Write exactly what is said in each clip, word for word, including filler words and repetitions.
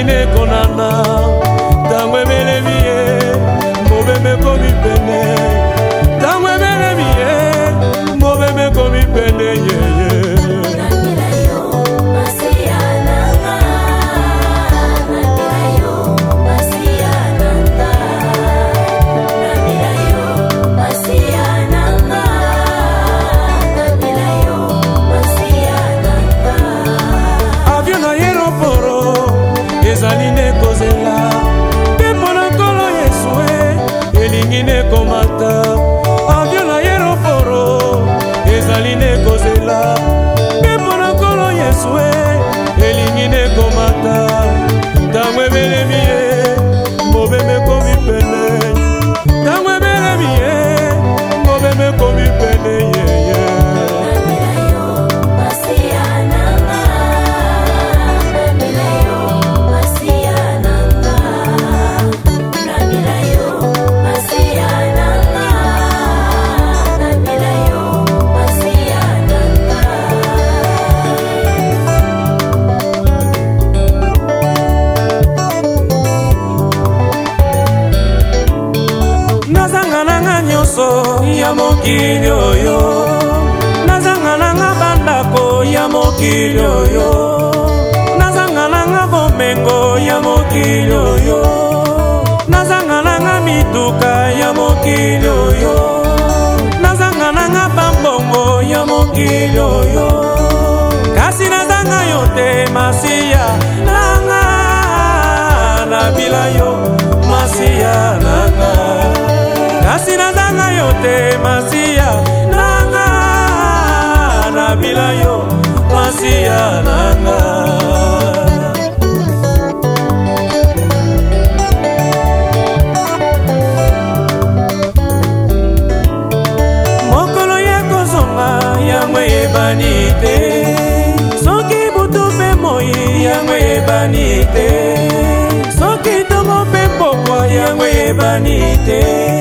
ezaline konana tango ebelemi ye mobembe komi pene tango ebelemi ye mobembe komi pene yeye ezaline kozela tempo na nkolo Yesu elingine komata avion na aeroporo ezaline kozela tempo na nkolo Yesu elingine komata ntango ebelemi ye mobembe komi pene ntango ebelemi ye mobembe komi pene yeye ya mokili oyo nazanga nanga bandako ya mokili oyo nazanga nanga bomengo ya mokili oyo nazanga nanga mituka ya mokili oyo nazanga nanga bambongo ya mokili oyo kasi nazanga yo te masiya nanga nabila yo masiya nanga kasi nazanga yo te masiya nanga nabila yo masiya nanga mokolo ya kozonga yango eyebani te soki butu mpe moi yango eyebani te soki ntongo mpe pokwa yango eyebani te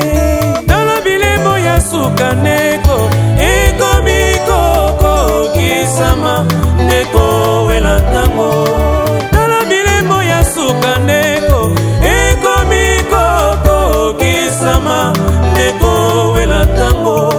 suka neko ekomi koko kisama neko wela ntango tala bilembo ya suka neko ekomi koko kisama neko wela ntango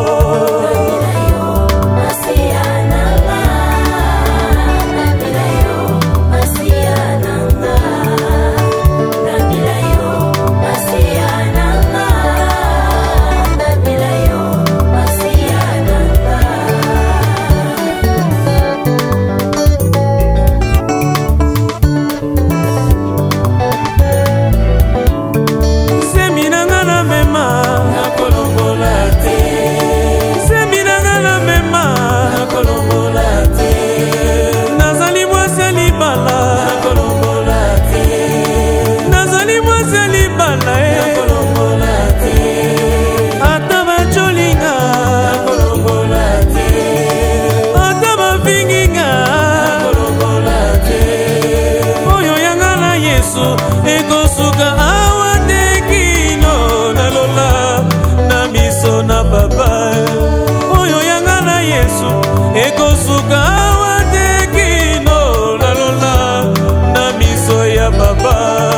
ekosuka awa tekino nalola na miso na papa oyo yanga na Yesu ekosuka awa tekino nalola na miso ya papa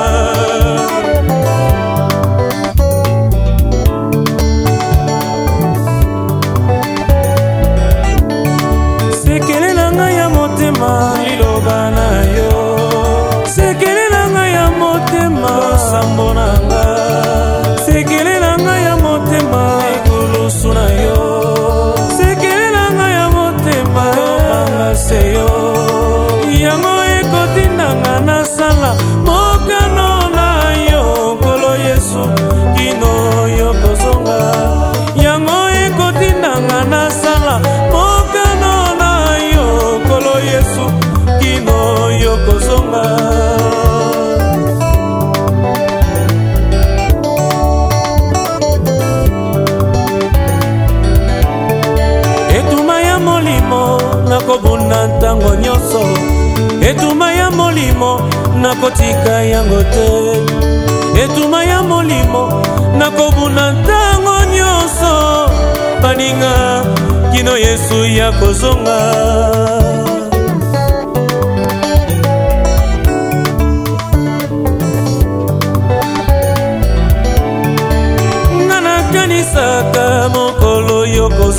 sekele na ngai ya motema liloba na yo sekele na ngai ya motema sambo na nga sekele na ngai ya motema ekulusu na yo sekele na ngai ya motema obanga se yo yango ekotindanga nasala mokano na yo nkolo Yesu kino yo kozonga yango ekotindanga nasala mokano na yo nkolo Yesu kino yo kozonga nakobunda ntango nyonso etuma ya molimo nakotika yango te etuma ya molimo nakobunda ntango nyonso baninga kino Yesu ya kozonga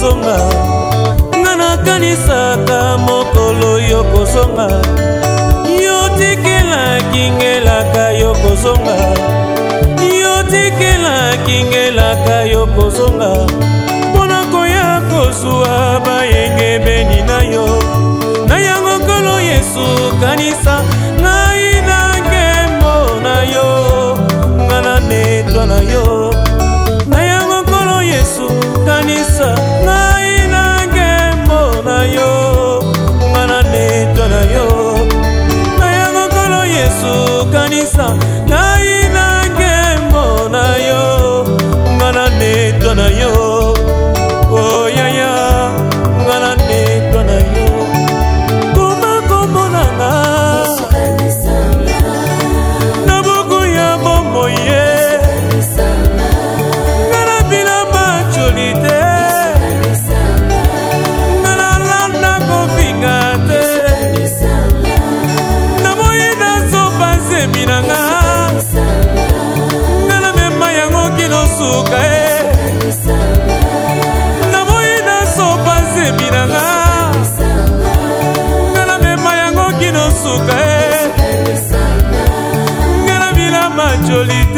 kozonga nga nakanisaka mokolo yo kozonga yo tikelaki ngelaka yo kozonga yo tikelaki ngelaka yo kozonga mpona koya kozwa bayengebeni na yo na yango nkolo Yesu kanisa ngai na nkembo na yo nga na netwa na yo na yango nkolo Yesu kanisa ngai na nkembo na yo nga na netwa na yo na yango nkolo Yesu kanisa ngai na nkembo na yo nga na netwa na yo oh ya ya nga na netwa na yo koma kombo na nga na buku ya bombo ye nga na bilamba joli te nga na landa kofinga te na moyi na sopa zemi na nga nga na mema yango kino suka e na moyi na sopa zemi na nga nga na mema yango kino suka e nga na bilamba joli te